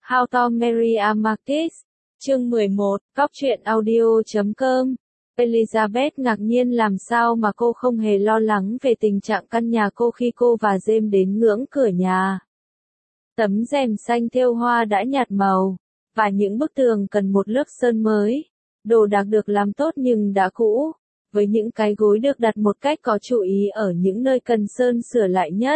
How to Marry a Marquis. Chương 11, Cóc truyện audio.com. Elizabeth ngạc nhiên làm sao mà cô không hề lo lắng về tình trạng căn nhà cô khi cô và James đến ngưỡng cửa nhà. Tấm rèm xanh thêu hoa đã nhạt màu, và những bức tường cần một lớp sơn mới. Đồ đạc được làm tốt nhưng đã cũ, với những cái gối được đặt một cách có chú ý ở những nơi cần sơn sửa lại nhất.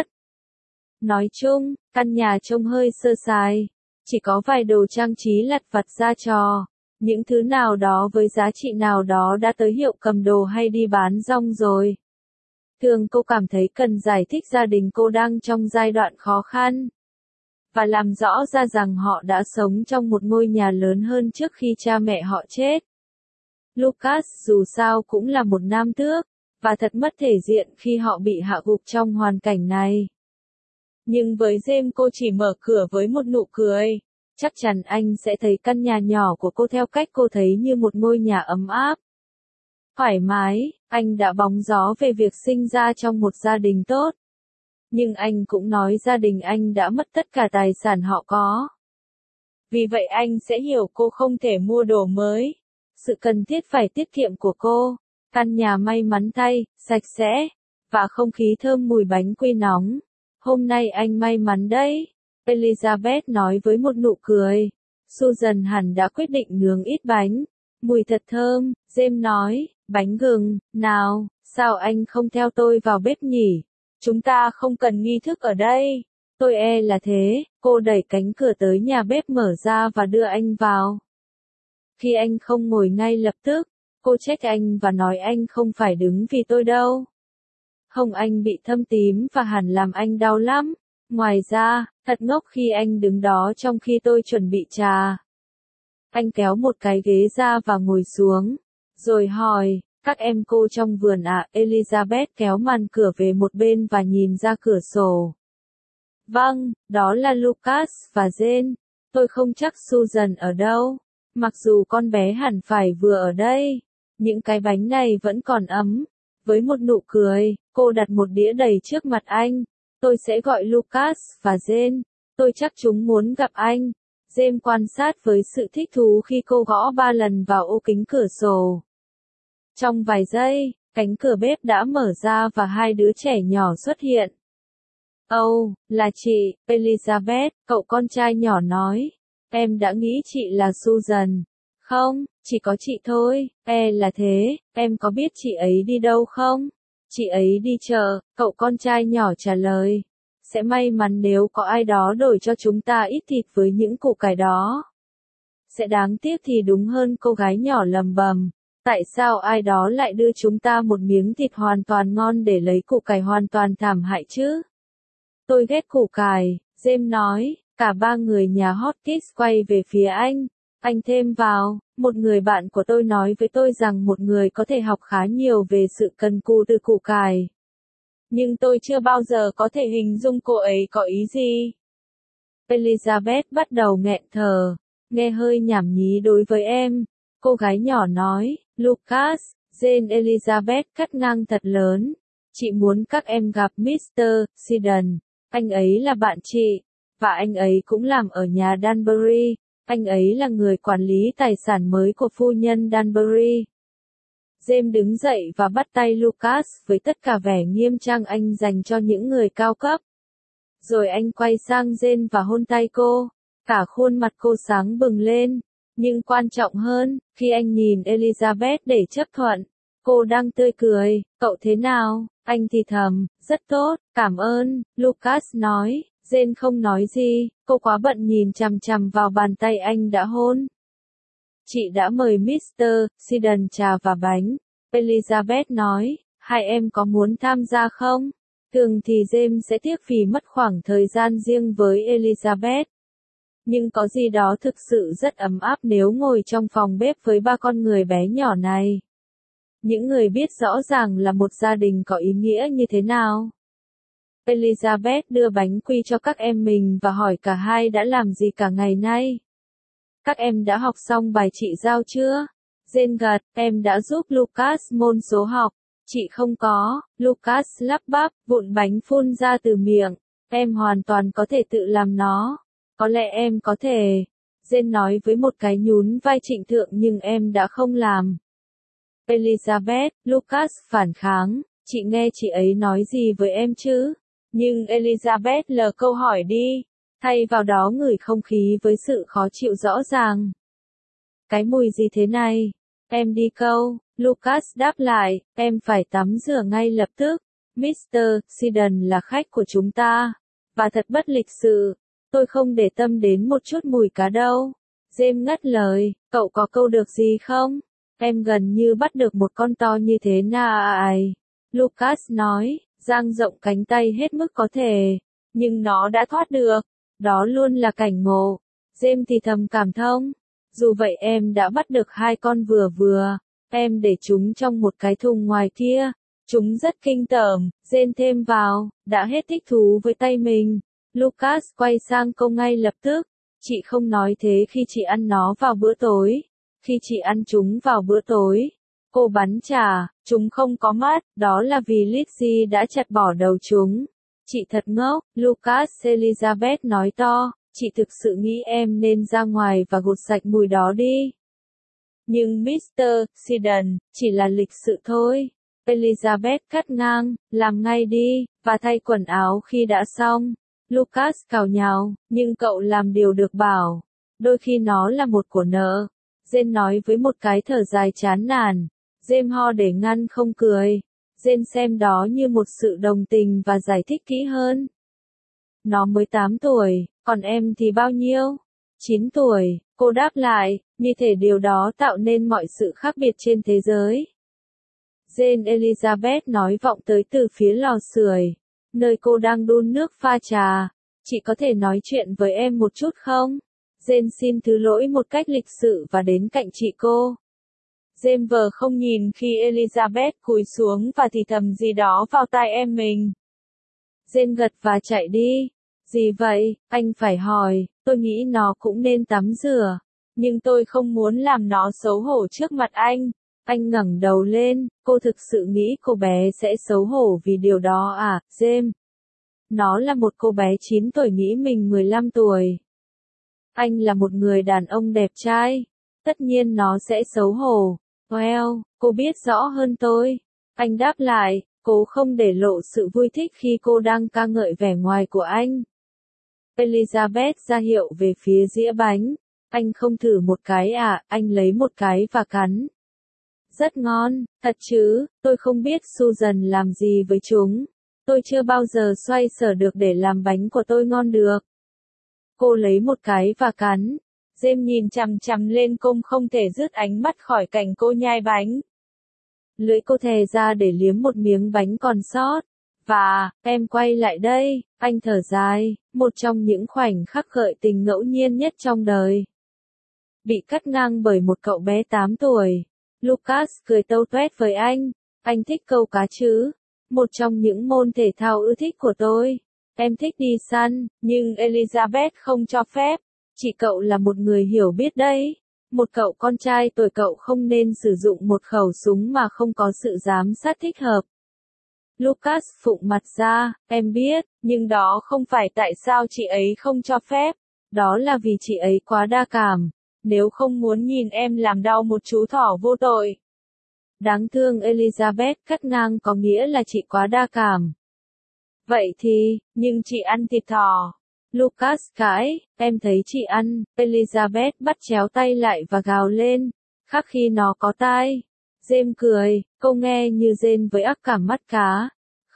Nói chung, căn nhà trông hơi sơ sài, chỉ có vài đồ trang trí lặt vặt ra trò, những thứ nào đó với giá trị nào đó đã tới hiệu cầm đồ hay đi bán rong rồi. Thường cô cảm thấy cần giải thích gia đình cô đang trong giai đoạn khó khăn, và làm rõ ra rằng họ đã sống trong một ngôi nhà lớn hơn trước khi cha mẹ họ chết. Lucas dù sao cũng là một nam tước, và thật mất thể diện khi họ bị hạ gục trong hoàn cảnh này. Nhưng với James cô chỉ mở cửa với một nụ cười. Chắc chắn anh sẽ thấy căn nhà nhỏ của cô theo cách cô thấy như một ngôi nhà ấm áp. Thoải mái, anh đã bóng gió về việc sinh ra trong một gia đình tốt. Nhưng anh cũng nói gia đình anh đã mất tất cả tài sản họ có. Vì vậy anh sẽ hiểu cô không thể mua đồ mới. Sự cần thiết phải tiết kiệm của cô. Căn nhà may mắn thay, sạch sẽ, và không khí thơm mùi bánh quy nóng. Hôm nay anh may mắn đấy. Elizabeth nói với một nụ cười. Susan hẳn đã quyết định nướng ít bánh. Mùi thật thơm, James nói, bánh gừng, nào, sao anh không theo tôi vào bếp nhỉ? Chúng ta không cần nghi thức ở đây. Tôi e là thế, cô đẩy cánh cửa tới nhà bếp mở ra và đưa anh vào. Khi anh không ngồi ngay lập tức, cô trách anh và nói anh không phải đứng vì tôi đâu. Hông anh bị thâm tím và hẳn làm anh đau lắm. Ngoài ra, thật ngốc khi anh đứng đó trong khi tôi chuẩn bị trà. Anh kéo một cái ghế ra và ngồi xuống, rồi hỏi, các em cô trong vườn à? Elizabeth kéo màn cửa về một bên và nhìn ra cửa sổ. Vâng, đó là Lucas và Jane. Tôi không chắc Susan ở đâu. Mặc dù con bé hẳn phải vừa ở đây. Những cái bánh này vẫn còn ấm. Với một nụ cười, cô đặt một đĩa đầy trước mặt anh. Tôi sẽ gọi Lucas và Jane. Tôi chắc chúng muốn gặp anh. James quan sát với sự thích thú khi cô gõ 3 lần vào ô kính cửa sổ. Trong vài giây, cánh cửa bếp đã mở ra và hai đứa trẻ nhỏ xuất hiện. Ồ, là chị, Elizabeth, cậu con trai nhỏ nói. Em đã nghĩ chị là Susan. Không, chỉ có chị thôi, là thế, em có biết chị ấy đi đâu không? Chị ấy đi chợ, cậu con trai nhỏ trả lời. Sẽ may mắn nếu có ai đó đổi cho chúng ta ít thịt với những củ cải đó. Sẽ đáng tiếc thì đúng hơn, cô gái nhỏ lầm bầm. Tại sao ai đó lại đưa chúng ta một miếng thịt hoàn toàn ngon để lấy củ cải hoàn toàn thảm hại chứ? Tôi ghét củ cải, James nói. Cả ba người nhà Hopkins quay về phía anh. Anh thêm vào, một người bạn của tôi nói với tôi rằng một người có thể học khá nhiều về sự cần cù từ củ cải. Nhưng tôi chưa bao giờ có thể hình dung cô ấy có ý gì. Elizabeth bắt đầu nghẹn thở, nghe hơi nhảm nhí đối với em. Cô gái nhỏ nói, Lucas, Jane. Elizabeth cắt ngang thật lớn. Chị muốn các em gặp Mr. Siddon. Anh ấy là bạn chị, và anh ấy cũng làm ở nhà Danbury. Anh ấy là người quản lý tài sản mới của phu nhân Danbury. James đứng dậy và bắt tay Lucas với tất cả vẻ nghiêm trang anh dành cho những người cao cấp. Rồi anh quay sang Jane và hôn tay cô. Cả khuôn mặt cô sáng bừng lên. Nhưng quan trọng hơn, khi anh nhìn Elizabeth để chấp thuận, cô đang tươi cười. Cậu thế nào? Anh thì thầm, rất tốt, cảm ơn, Lucas nói. Jane không nói gì, cô quá bận nhìn chằm chằm vào bàn tay anh đã hôn. Chị đã mời Mr. Siddon trà và bánh. Elizabeth nói, hai em có muốn tham gia không? Thường thì James sẽ tiếc vì mất khoảng thời gian riêng với Elizabeth. Nhưng có gì đó thực sự rất ấm áp nếu ngồi trong phòng bếp với ba con người bé nhỏ này. Những người biết rõ ràng là một gia đình có ý nghĩa như thế nào. Elizabeth đưa bánh quy cho các em mình và hỏi cả hai đã làm gì cả ngày nay. Các em đã học xong bài chị giao chưa? Jane gật, em đã giúp Lucas môn số học. Chị không có, Lucas lắp bắp, vụn bánh phun ra từ miệng. Em hoàn toàn có thể tự làm nó. Có lẽ em có thể. Jane nói với một cái nhún vai trịnh thượng nhưng em đã không làm. Elizabeth, Lucas phản kháng, chị nghe chị ấy nói gì với em chứ? Nhưng Elizabeth lờ câu hỏi đi, thay vào đó ngửi không khí với sự khó chịu rõ ràng. Cái mùi gì thế này? Em đi câu, Lucas đáp lại, em phải tắm rửa ngay lập tức. Mr. Siddon là khách của chúng ta. Và thật bất lịch sự, tôi không để tâm đến một chút mùi cá đâu. James ngắt lời, cậu có câu được gì không? Em gần như bắt được một con to như thế này. Lucas nói, dang rộng cánh tay hết mức có thể. Nhưng nó đã thoát được. Đó luôn là cảnh ngộ. James thì thầm cảm thông. Dù vậy em đã bắt được 2 con vừa vừa. Em để chúng trong một cái thùng ngoài kia. Chúng rất kinh tởm, Jane thêm vào, đã hết thích thú với tay mình. Lucas quay sang cô ngay lập tức. Chị không nói thế khi chị ăn nó vào bữa tối. Khi chị ăn chúng vào bữa tối. Cô bắn trả, chúng không có mắt, đó là vì Lizzie đã chặt bỏ đầu chúng. Chị thật ngốc, Lucas. Elizabeth nói to, chị thực sự nghĩ em nên ra ngoài và gột sạch mùi đó đi. Nhưng Mr. Siddon, chỉ là lịch sự thôi. Elizabeth cắt ngang, làm ngay đi, và thay quần áo khi đã xong. Lucas cào nhào, nhưng cậu làm điều được bảo. Đôi khi nó là một của nợ. Jane nói với một cái thở dài chán nản. James ho để ngăn không cười. Jane xem đó như một sự đồng tình và giải thích kỹ hơn. Nó mới 8 tuổi, còn em thì bao nhiêu? 9 tuổi, cô đáp lại, như thể điều đó tạo nên mọi sự khác biệt trên thế giới. Jane. Elizabeth nói vọng tới từ phía lò sưởi, nơi cô đang đun nước pha trà. Chị có thể nói chuyện với em một chút không? Jane xin thứ lỗi một cách lịch sự và đến cạnh chị cô. James vờ không nhìn khi Elizabeth cúi xuống và thì thầm gì đó vào tai em mình. Jane gật và chạy đi. Gì vậy? Anh phải hỏi, tôi nghĩ nó cũng nên tắm rửa. Nhưng tôi không muốn làm nó xấu hổ trước mặt anh. Anh ngẩng đầu lên, cô thực sự nghĩ cô bé sẽ xấu hổ vì điều đó à, James? Nó là một cô bé 9 tuổi nghĩ mình 15 tuổi. Anh là một người đàn ông đẹp trai. Tất nhiên nó sẽ xấu hổ. Well, cô biết rõ hơn tôi. Anh đáp lại, cố không để lộ sự vui thích khi cô đang ca ngợi vẻ ngoài của anh. Elizabeth ra hiệu về phía dĩa bánh. Anh không thử một cái à, anh lấy một cái và cắn. Rất ngon, thật chứ, tôi không biết Susan làm gì với chúng. Tôi chưa bao giờ xoay sở được để làm bánh của tôi ngon được. Cô lấy một cái và cắn. James nhìn chằm chằm lên cô không thể rước ánh mắt khỏi cảnh cô nhai bánh. Lưỡi cô thè ra để liếm một miếng bánh còn sót. Và, em quay lại đây, anh thở dài, một trong những khoảnh khắc gợi tình ngẫu nhiên nhất trong đời. Bị cắt ngang bởi một cậu bé 8 tuổi. Lucas cười tâu tuét với anh thích câu cá chứ? Một trong những môn thể thao ưa thích của tôi. Em thích đi săn, nhưng Elizabeth không cho phép. Chị cậu là một người hiểu biết đấy. Một cậu con trai tuổi cậu không nên sử dụng một khẩu súng mà không có sự giám sát thích hợp. Lucas phụng mặt ra, em biết, nhưng đó không phải tại sao chị ấy không cho phép. Đó là vì chị ấy quá đa cảm. Nếu không muốn nhìn em làm đau một chú thỏ vô tội. Đáng thương. Elizabeth cắt ngang có nghĩa là chị quá đa cảm. Vậy thì, nhưng chị ăn thịt thỏ. Lucas cãi, em thấy chị ăn. Elizabeth bắt chéo tay lại và gào lên, khác khi nó có tai. James cười, câu nghe như rên với ác cảm mắt cá.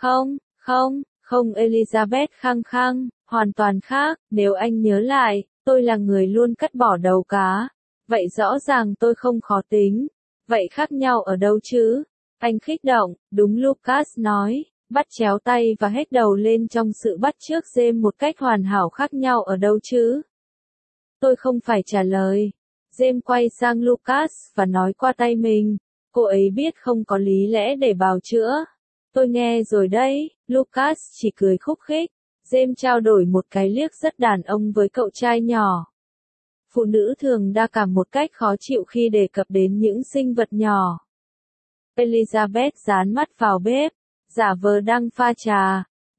Không, Elizabeth khăng khăng, hoàn toàn khác, nếu anh nhớ lại, tôi là người luôn cắt bỏ đầu cá. Vậy rõ ràng tôi không khó tính. Vậy khác nhau ở đâu chứ? Anh kích động, đúng. Lucas nói, bắt chéo tay và hét đầu lên trong sự bắt chước James một cách hoàn hảo. Khác nhau ở đâu chứ? Tôi không phải trả lời. James quay sang Lucas và nói qua tay mình, cô ấy biết không có lý lẽ để bào chữa. Tôi nghe rồi đấy. Lucas chỉ cười khúc khích. James trao đổi một cái liếc rất đàn ông với cậu trai nhỏ. Phụ nữ thường đa cảm một cách khó chịu khi đề cập đến những sinh vật nhỏ. Elizabeth dán mắt vào bếp, giả vờ đang pha trà.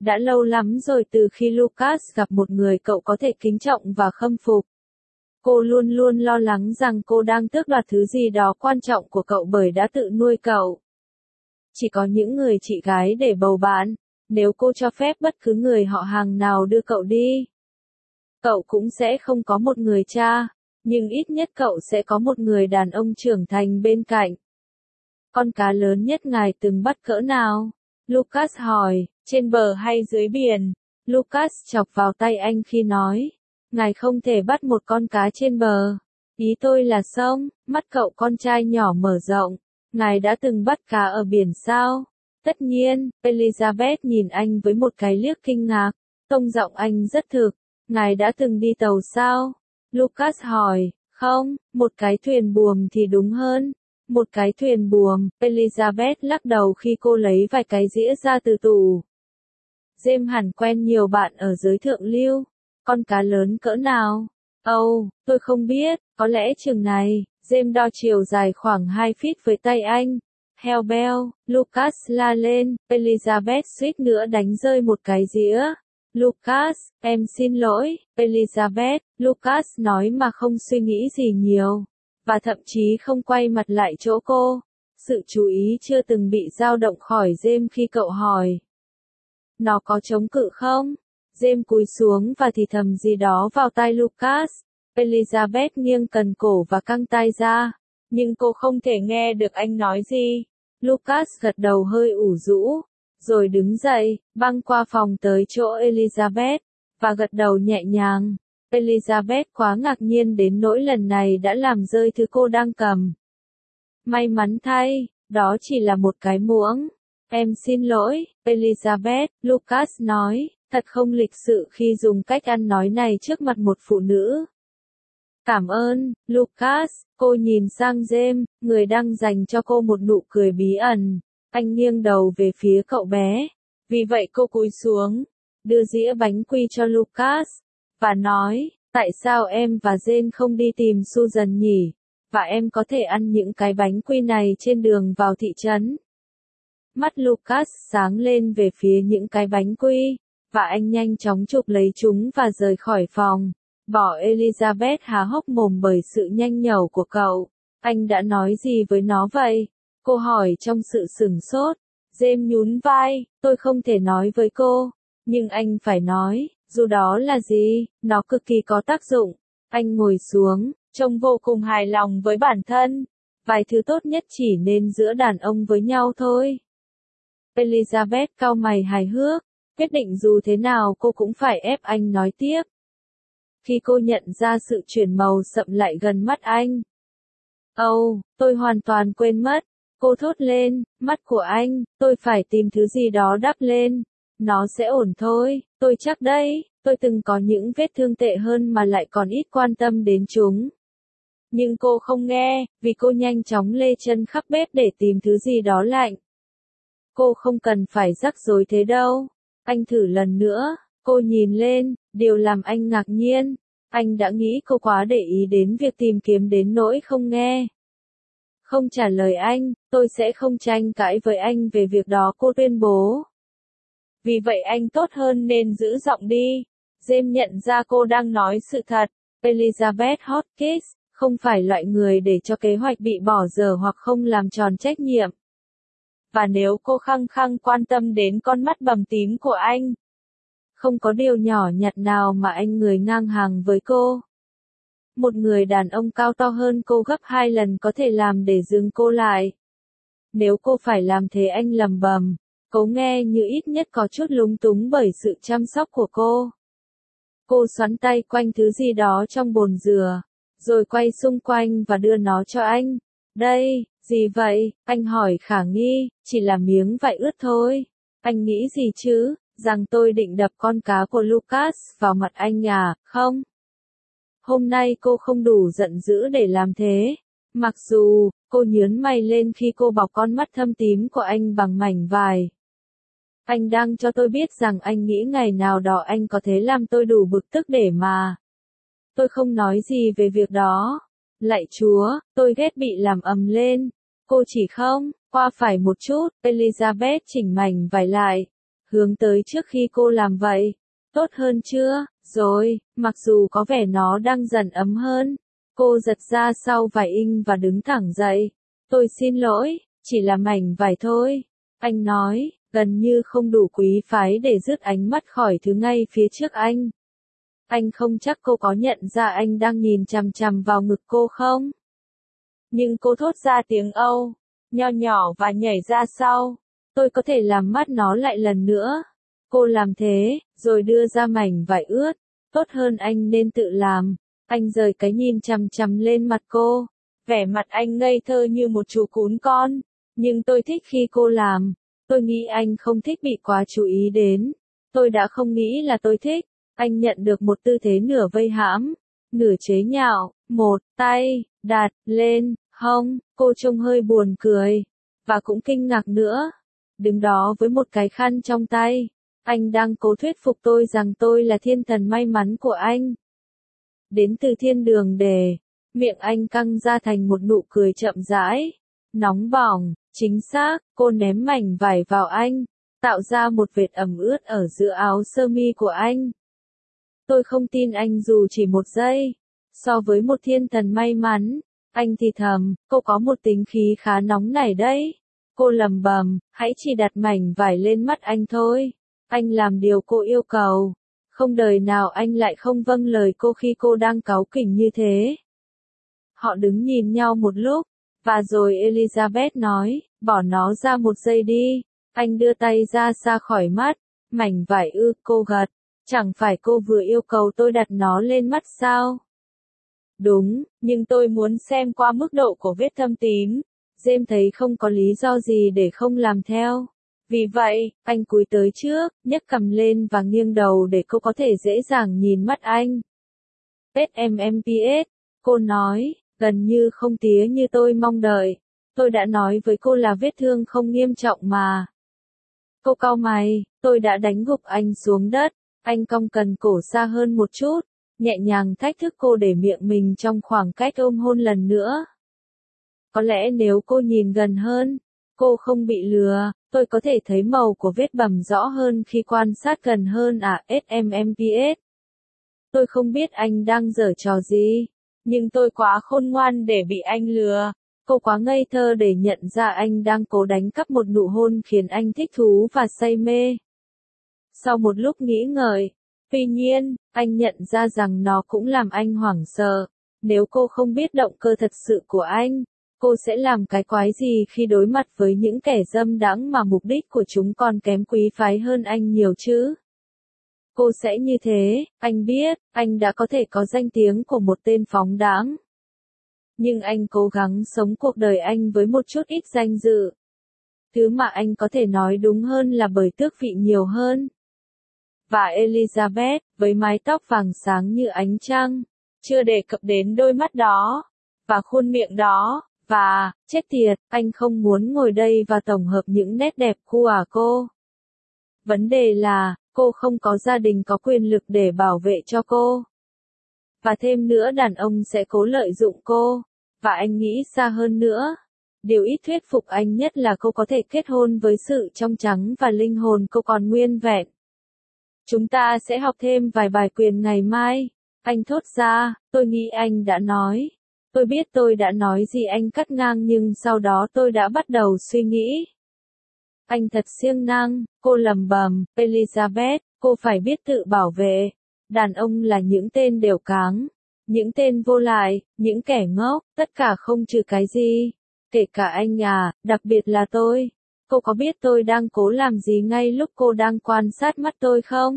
Đã lâu lắm rồi từ khi Lucas gặp một người cậu có thể kính trọng và khâm phục. Cô luôn luôn lo lắng rằng cô đang tước đoạt thứ gì đó quan trọng của cậu bởi đã tự nuôi cậu. Chỉ có những người chị gái để bầu bạn, nếu cô cho phép bất cứ người họ hàng nào đưa cậu đi. Cậu cũng sẽ không có một người cha, nhưng ít nhất cậu sẽ có một người đàn ông trưởng thành bên cạnh. Con cá lớn nhất ngài từng bắt cỡ nào? Lucas hỏi, trên bờ hay dưới biển? Lucas chọc vào tay anh khi nói, ngài không thể bắt một con cá trên bờ. Ý tôi là sông. Mắt cậu con trai nhỏ mở rộng. Ngài đã từng bắt cá ở biển sao? Tất nhiên, Elizabeth nhìn anh với một cái liếc kinh ngạc. Tông giọng anh rất thực. Ngài đã từng đi tàu sao? Lucas hỏi, không, một cái thuyền buồm thì đúng hơn. Một cái thuyền buồm, Elizabeth lắc đầu khi cô lấy vài cái dĩa ra từ tủ. James hẳn quen nhiều bạn ở giới thượng lưu. Con cá lớn cỡ nào? Ồ, tôi không biết, có lẽ chừng này. James đo chiều dài khoảng 2 feet với tay anh. Hellbell, Lucas la lên, Elizabeth suýt nữa đánh rơi một cái dĩa. Lucas, em xin lỗi, Elizabeth, Lucas nói mà không suy nghĩ gì nhiều. Và thậm chí không quay mặt lại chỗ cô. Sự chú ý chưa từng bị dao động khỏi James khi cậu hỏi. Nó có chống cự không? James cúi xuống và thì thầm gì đó vào tai Lucas. Elizabeth nghiêng cần cổ và căng tai ra. Nhưng cô không thể nghe được anh nói gì. Lucas gật đầu hơi ủ rũ. Rồi đứng dậy, băng qua phòng tới chỗ Elizabeth. Và gật đầu nhẹ nhàng. Elizabeth quá ngạc nhiên đến nỗi lần này đã làm rơi thứ cô đang cầm. May mắn thay, đó chỉ là một cái muỗng. Em xin lỗi, Elizabeth, Lucas nói, thật không lịch sự khi dùng cách ăn nói này trước mặt một phụ nữ. Cảm ơn, Lucas, cô nhìn sang James, người đang dành cho cô một nụ cười bí ẩn. Anh nghiêng đầu về phía cậu bé. Vì vậy cô cúi xuống, đưa dĩa bánh quy cho Lucas. Và nói, tại sao em và Jane không đi tìm Susan nhỉ? Và em có thể ăn những cái bánh quy này trên đường vào thị trấn. Mắt Lucas sáng lên về phía những cái bánh quy, và anh nhanh chóng chụp lấy chúng và rời khỏi phòng. Bỏ Elizabeth há hốc mồm bởi sự nhanh nhẩu của cậu. Anh đã nói gì với nó vậy? Cô hỏi trong sự sửng sốt. James nhún vai, tôi không thể nói với cô. Nhưng anh phải nói, dù đó là gì, nó cực kỳ có tác dụng. Anh ngồi xuống, trông vô cùng hài lòng với bản thân. Vài thứ tốt nhất chỉ nên giữa đàn ông với nhau thôi. Elizabeth cau mày hài hước, quyết định dù thế nào cô cũng phải ép anh nói tiếp. Khi cô nhận ra sự chuyển màu sậm lại gần mắt anh. Ồ, tôi hoàn toàn quên mất. Cô thốt lên, mắt của anh, tôi phải tìm thứ gì đó đắp lên. Nó sẽ ổn thôi, tôi chắc đấy, tôi từng có những vết thương tệ hơn mà lại còn ít quan tâm đến chúng. Nhưng cô không nghe, vì cô nhanh chóng lê chân khắp bếp để tìm thứ gì đó lạnh. Cô không cần phải rắc rối thế đâu. Anh thử lần nữa, cô nhìn lên, điều làm anh ngạc nhiên. Anh đã nghĩ cô quá để ý đến việc tìm kiếm đến nỗi không nghe. Không trả lời anh, tôi sẽ không tranh cãi với anh về việc đó, cô tuyên bố. Vì vậy anh tốt hơn nên giữ giọng đi. James nhận ra cô đang nói sự thật. Elizabeth Hotchkiss, không phải loại người để cho kế hoạch bị bỏ dở hoặc không làm tròn trách nhiệm. Và nếu cô khăng khăng quan tâm đến con mắt bầm tím của anh, không có điều nhỏ nhặt nào mà anh người ngang hàng với cô. Một người đàn ông cao to hơn cô gấp 2 lần có thể làm để dừng cô lại. Nếu cô phải làm thế anh lầm bầm, cố nghe như ít nhất có chút lúng túng bởi sự chăm sóc của cô. Cô xoắn tay quanh thứ gì đó trong bồn dừa, rồi quay xung quanh và đưa nó cho anh. Đây, gì vậy? Anh hỏi khả nghi, chỉ là miếng vải ướt thôi. Anh nghĩ gì chứ, rằng tôi định đập con cá của Lucas vào mặt anh à, không? Hôm nay cô không đủ giận dữ để làm thế. Mặc dù, cô nhướng mày lên khi cô bọc con mắt thâm tím của anh bằng mảnh vải. Anh đang cho tôi biết rằng anh nghĩ ngày nào đó anh có thể làm tôi đủ bực tức để mà. Tôi không nói gì về việc đó. Lạy Chúa, tôi ghét bị làm ầm lên. Cô chỉ không, qua phải một chút, Elizabeth chỉnh mảnh vải lại. hướng tới trước khi cô làm vậy. Tốt hơn chưa? Rồi, mặc dù có vẻ nó đang dần ấm hơn. Cô giật ra sau vài inch và đứng thẳng dậy. Tôi xin lỗi, chỉ là mảnh vải thôi. Anh nói, gần như không đủ quý phái để rước ánh mắt khỏi thứ ngay phía trước anh. Anh không chắc cô có nhận ra anh đang nhìn chằm chằm vào ngực cô không? Nhưng cô thốt ra tiếng Âu, nho nhỏ và nhảy ra sau. Tôi có thể làm mắt nó lại lần nữa. Cô làm thế, rồi đưa ra mảnh vải ướt. Tốt hơn anh nên tự làm. Anh rời cái nhìn chằm chằm lên mặt cô. Vẻ mặt anh ngây thơ như một chú cún con. Nhưng tôi thích khi cô làm. Tôi nghĩ anh không thích bị quá chú ý đến. Tôi đã không nghĩ là tôi thích. Anh nhận được một tư thế nửa vây hãm, nửa chế nhạo, một tay đặt lên hông, cô trông hơi buồn cười, và cũng kinh ngạc nữa. Đứng đó với một cái khăn trong tay, anh đang cố thuyết phục tôi rằng tôi là thiên thần may mắn của anh. Đến từ thiên đường đề, miệng anh căng ra thành một nụ cười chậm rãi, nóng bỏng, chính xác, cô ném mảnh vải vào anh, tạo ra một vệt ẩm ướt ở giữa áo sơ mi của anh. Tôi không tin anh dù chỉ một giây. So với một thiên thần may mắn, anh thì thầm, cô có một tính khí khá nóng nảy đấy. Cô lầm bầm, hãy chỉ đặt mảnh vải lên mắt anh thôi. Anh làm điều cô yêu cầu. Không đời nào anh lại không vâng lời cô khi cô đang cáu kỉnh như thế. Họ đứng nhìn nhau một lúc, và rồi Elizabeth nói, bỏ nó ra một giây đi. Anh đưa tay ra xa khỏi mắt, mảnh vải cô gật. Chẳng phải cô vừa yêu cầu tôi đặt nó lên mắt sao? Đúng, nhưng tôi muốn xem qua mức độ của vết thâm tím. James thấy không có lý do gì để không làm theo. Vì vậy, anh cúi tới trước, nhấc cằm lên và nghiêng đầu để cô có thể dễ dàng nhìn mắt anh. SMMPS, cô nói, gần như không tía như tôi mong đợi. Tôi đã nói với cô là vết thương không nghiêm trọng mà. Cô cau mày, tôi đã đánh gục anh xuống đất. Anh cong cần cổ xa hơn một chút, nhẹ nhàng thách thức cô để miệng mình trong khoảng cách ôm hôn lần nữa. Có lẽ nếu cô nhìn gần hơn, cô không bị lừa, tôi có thể thấy màu của vết bầm rõ hơn khi quan sát gần hơn SMMPS. Tôi không biết anh đang giở trò gì, nhưng tôi quá khôn ngoan để bị anh lừa. Cô quá ngây thơ để nhận ra anh đang cố đánh cắp một nụ hôn khiến anh thích thú và say mê. Sau một lúc nghĩ ngợi, tuy nhiên, anh nhận ra rằng nó cũng làm anh hoảng sợ. Nếu cô không biết động cơ thật sự của anh, cô sẽ làm cái quái gì khi đối mặt với những kẻ dâm đãng mà mục đích của chúng còn kém quý phái hơn anh nhiều chứ? Cô sẽ như thế, anh biết, anh đã có thể có danh tiếng của một tên phóng đãng. Nhưng anh cố gắng sống cuộc đời anh với một chút ít danh dự. Thứ mà anh có thể nói đúng hơn là bởi tước vị nhiều hơn. Và Elizabeth, với mái tóc vàng sáng như ánh trăng, chưa đề cập đến đôi mắt đó, và khuôn miệng đó, và, chết tiệt, anh không muốn ngồi đây và tổng hợp những nét đẹp của cô. Vấn đề là, cô không có gia đình có quyền lực để bảo vệ cho cô. Và thêm nữa đàn ông sẽ cố lợi dụng cô, và anh nghĩ xa hơn nữa. Điều ít thuyết phục anh nhất là cô có thể kết hôn với sự trong trắng và linh hồn cô còn nguyên vẹn. Chúng ta sẽ học thêm vài bài quyền ngày mai. Anh thốt ra, tôi nghĩ anh đã nói. Tôi biết tôi đã nói gì anh cắt ngang nhưng sau đó tôi đã bắt đầu suy nghĩ. Anh thật siêng năng, cô lầm bầm, Elizabeth, cô phải biết tự bảo vệ. Đàn ông là những tên đều cáng, những tên vô lại, những kẻ ngốc, tất cả không trừ cái gì. Kể cả anh đặc biệt là tôi. Cô có biết tôi đang cố làm gì ngay lúc cô đang quan sát mắt tôi không?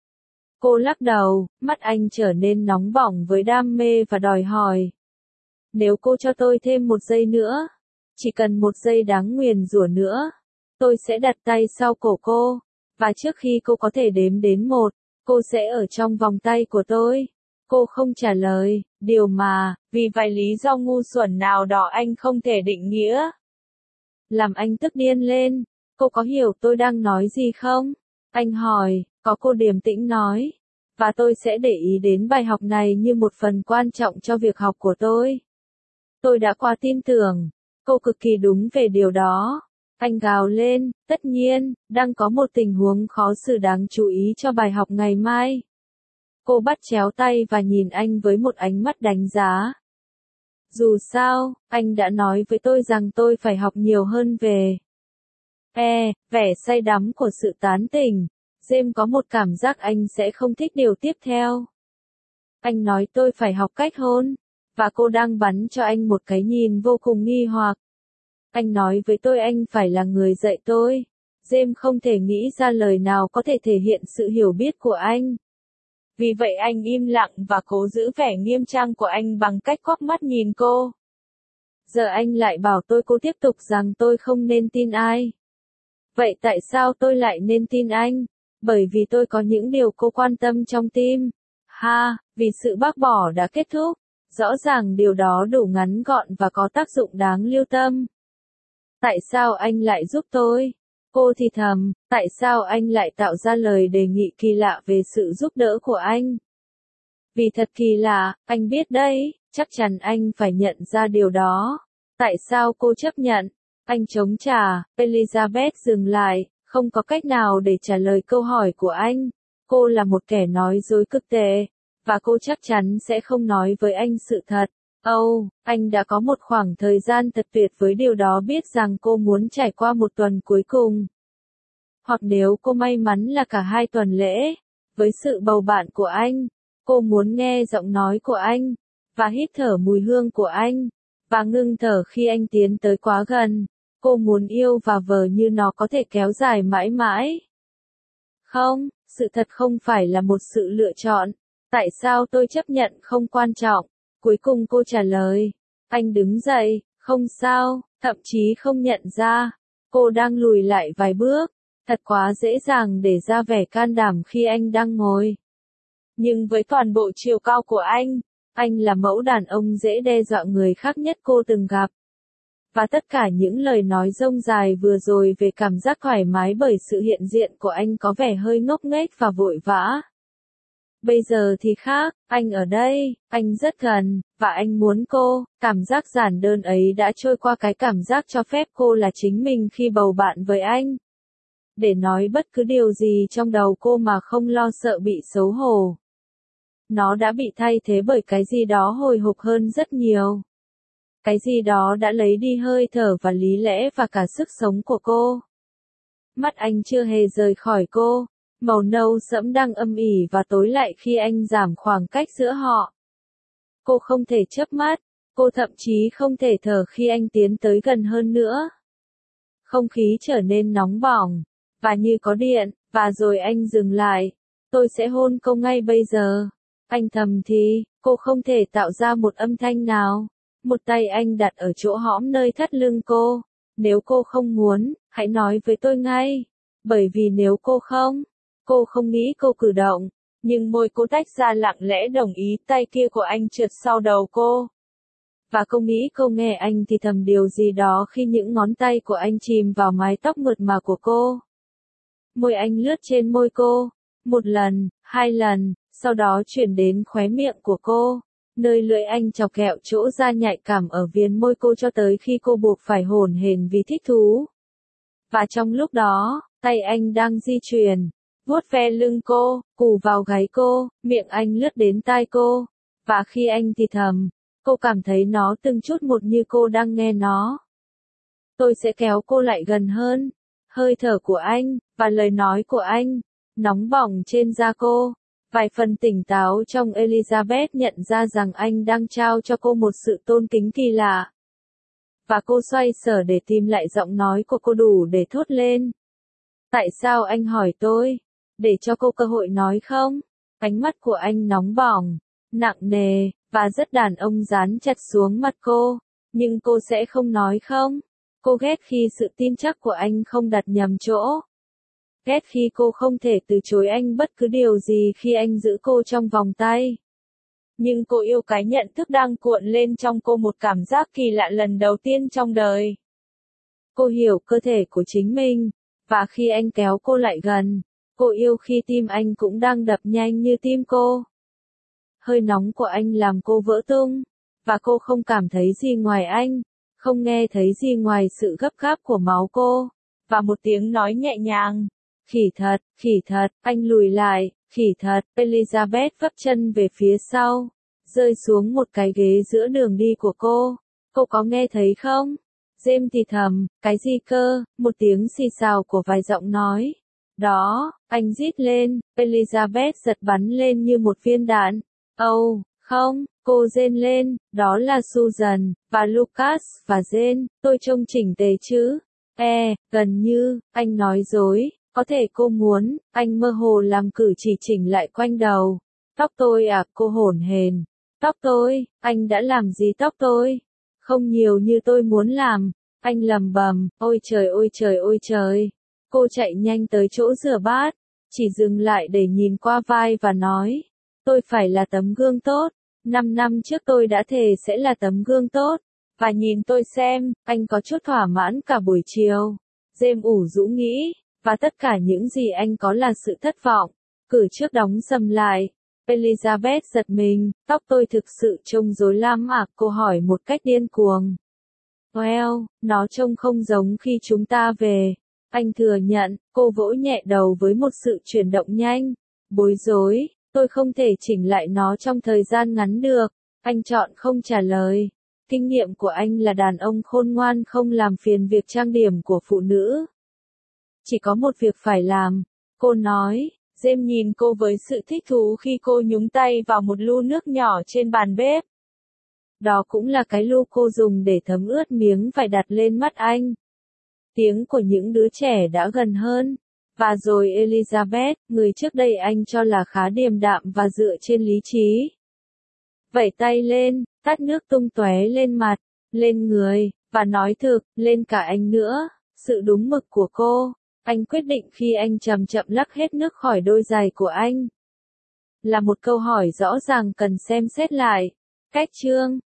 Cô lắc đầu, mắt anh trở nên nóng bỏng với đam mê và đòi hỏi. Nếu cô cho tôi thêm một giây nữa, chỉ cần một giây đáng nguyền rủa nữa, tôi sẽ đặt tay sau cổ cô, và trước khi cô có thể đếm đến một, cô sẽ ở trong vòng tay của tôi. Cô không trả lời, điều mà, vì vài lý do ngu xuẩn nào đó anh không thể định nghĩa. Làm anh tức điên lên, cô có hiểu tôi đang nói gì không? Anh hỏi, có, cô điềm tĩnh nói, và tôi sẽ để ý đến bài học này như một phần quan trọng cho việc học của tôi. Tôi đã quá tin tưởng, cô cực kỳ đúng về điều đó. Anh gào lên, tất nhiên, đang có một tình huống khó xử đáng chú ý cho bài học ngày mai. Cô bắt chéo tay và nhìn anh với một ánh mắt đánh giá. Dù sao, anh đã nói với tôi rằng tôi phải học nhiều hơn về. Vẻ say đắm của sự tán tỉnh. James có một cảm giác anh sẽ không thích điều tiếp theo. Anh nói tôi phải học cách hôn, và cô đang bắn cho anh một cái nhìn vô cùng nghi hoặc. Anh nói với tôi anh phải là người dạy tôi. James không thể nghĩ ra lời nào có thể thể hiện sự hiểu biết của anh. Vì vậy anh im lặng và cố giữ vẻ nghiêm trang của anh bằng cách quắc mắt nhìn cô. Giờ anh lại bảo cô tiếp tục rằng tôi không nên tin ai. Vậy tại sao tôi lại nên tin anh? Bởi vì tôi có những điều cô quan tâm trong tim. Vì sự bác bỏ đã kết thúc. Rõ ràng điều đó đủ ngắn gọn và có tác dụng đáng lưu tâm. Tại sao anh lại giúp tôi? Cô thì thầm, tại sao anh lại tạo ra lời đề nghị kỳ lạ về sự giúp đỡ của anh? Vì thật kỳ lạ, anh biết đấy, chắc chắn anh phải nhận ra điều đó. Tại sao cô chấp nhận? Anh chống trả, Elizabeth dừng lại, không có cách nào để trả lời câu hỏi của anh. Cô là một kẻ nói dối cực tệ, và cô chắc chắn sẽ không nói với anh sự thật. Anh đã có một khoảng thời gian thật tuyệt với điều đó biết rằng cô muốn trải qua một tuần cuối cùng. Hoặc nếu cô may mắn là cả 2 tuần lễ, với sự bầu bạn của anh, cô muốn nghe giọng nói của anh, và hít thở mùi hương của anh, và ngưng thở khi anh tiến tới quá gần. Cô muốn yêu và vờ như nó có thể kéo dài mãi mãi. Không, sự thật không phải là một sự lựa chọn. Tại sao tôi chấp nhận không quan trọng? Cuối cùng cô trả lời. Anh đứng dậy, không sao, thậm chí không nhận ra. Cô đang lùi lại vài bước. Thật quá dễ dàng để ra vẻ can đảm khi anh đang ngồi. Nhưng với toàn bộ chiều cao của anh là mẫu đàn ông dễ đe dọa người khác nhất cô từng gặp. Và tất cả những lời nói rông dài vừa rồi về cảm giác thoải mái bởi sự hiện diện của anh có vẻ hơi ngốc nghếch và vội vã. Bây giờ thì khác, anh ở đây, anh rất gần, và anh muốn cô. Cảm giác giản đơn ấy đã trôi qua cái cảm giác cho phép cô là chính mình khi bầu bạn với anh. Để nói bất cứ điều gì trong đầu cô mà không lo sợ bị xấu hổ. Nó đã bị thay thế bởi cái gì đó hồi hộp hơn rất nhiều. Cái gì đó đã lấy đi hơi thở và lý lẽ và cả sức sống của cô. Mắt anh chưa hề rời khỏi cô. Màu nâu sẫm đang âm ỉ và tối lại khi anh giảm khoảng cách giữa họ. Cô không thể chớp mắt, cô thậm chí không thể thở khi anh tiến tới gần hơn nữa. Không khí trở nên nóng bỏng, và như có điện, và rồi anh dừng lại. Tôi sẽ hôn cô ngay bây giờ. Anh thầm thì, cô không thể tạo ra một âm thanh nào. Một tay anh đặt ở chỗ hõm nơi thắt lưng cô. Nếu cô không muốn, hãy nói với tôi ngay. Bởi vì nếu cô không nghĩ cô cử động, nhưng môi cô tách ra lặng lẽ đồng ý. Tay kia của anh trượt sau đầu cô. Và cô nghĩ cô nghe anh thì thầm điều gì đó khi những ngón tay của anh chìm vào mái tóc mượt mà của cô. Môi anh lướt trên môi cô, 1 lần, 2 lần, sau đó chuyển đến khóe miệng của cô, nơi lưỡi anh chọc kẹo chỗ da nhạy cảm ở viền môi cô cho tới khi cô buộc phải hổn hển vì thích thú. Và trong lúc đó, tay anh đang di chuyển, vuốt ve lưng cô, cù vào gáy cô, miệng anh lướt đến tai cô, và khi anh thì thầm, cô cảm thấy nó từng chút một như cô đang nghe nó. Tôi sẽ kéo cô lại gần hơn. Hơi thở của anh, và lời nói của anh, nóng bỏng trên da cô. Vài phần tỉnh táo trong Elizabeth nhận ra rằng anh đang trao cho cô một sự tôn kính kỳ lạ. Và cô xoay sở để tìm lại giọng nói của cô đủ để thốt lên. Tại sao anh hỏi tôi? Để cho cô cơ hội nói không? Ánh mắt của anh nóng bỏng, nặng nề, và rất đàn ông dán chặt xuống mặt cô. Nhưng cô sẽ không nói không? Cô ghét khi sự tin chắc của anh không đặt nhầm chỗ. Ghét khi cô không thể từ chối anh bất cứ điều gì khi anh giữ cô trong vòng tay. Nhưng cô yêu cái nhận thức đang cuộn lên trong cô một cảm giác kỳ lạ lần đầu tiên trong đời. Cô hiểu cơ thể của chính mình, và khi anh kéo cô lại gần, cô yêu khi tim anh cũng đang đập nhanh như tim cô. Hơi nóng của anh làm cô vỡ tung, và cô không cảm thấy gì ngoài anh. không nghe thấy gì ngoài sự gấp gáp của máu cô, và một tiếng nói nhẹ nhàng. Khỉ thật, anh lùi lại, khỉ thật, Elizabeth vấp chân về phía sau, rơi xuống một cái ghế giữa đường đi của cô. Cô có nghe thấy không? James thì thầm, cái gì cơ? Một tiếng xì xào của vài giọng nói. Đó, anh rít lên, Elizabeth giật bắn lên như một viên đạn. Không, cô rên lên, đó là Susan, và Lucas, và Jane, tôi trông chỉnh tề chứ? Gần như, anh nói dối, có thể cô muốn, anh mơ hồ làm cử chỉ chỉnh lại quanh đầu. Tóc tôi à, cô hổn hển. Tóc tôi, anh đã làm gì tóc tôi? Không nhiều như tôi muốn làm, anh lầm bầm, ôi trời ôi trời ôi trời. Cô chạy nhanh tới chỗ rửa bát, chỉ dừng lại để nhìn qua vai và nói, tôi phải là tấm gương tốt, 5 năm trước tôi đã thề sẽ là tấm gương tốt, và nhìn tôi xem, anh có chút thỏa mãn cả buổi chiều. James ủ rũ nghĩ, và tất cả những gì anh có là sự thất vọng. Cử trước đóng sầm lại. Elizabeth giật mình, tóc tôi thực sự trông rối lắm à? Cô hỏi một cách điên cuồng. Well, nó trông không giống khi chúng ta về. Anh thừa nhận, cô vỗ nhẹ đầu với một sự chuyển động nhanh. Bối rối, tôi không thể chỉnh lại nó trong thời gian ngắn được. Anh chọn không trả lời. Kinh nghiệm của anh là đàn ông khôn ngoan không làm phiền việc trang điểm của phụ nữ. Chỉ có một việc phải làm, cô nói. James nhìn cô với sự thích thú khi cô nhúng tay vào một lu nước nhỏ trên bàn bếp. Đó cũng là cái lu cô dùng để thấm ướt miếng vải đặt lên mắt anh. Tiếng của những đứa trẻ đã gần hơn. Và rồi Elizabeth, người trước đây anh cho là khá điềm đạm và dựa trên lý trí. Vẩy tay lên, tát nước tung tóe lên mặt, lên người, và nói thực, lên cả anh nữa. Sự đúng mực của cô. Anh quyết định khi anh chậm chậm lắc hết nước khỏi đôi giày của anh. Là một câu hỏi rõ ràng cần xem xét lại. Cách chương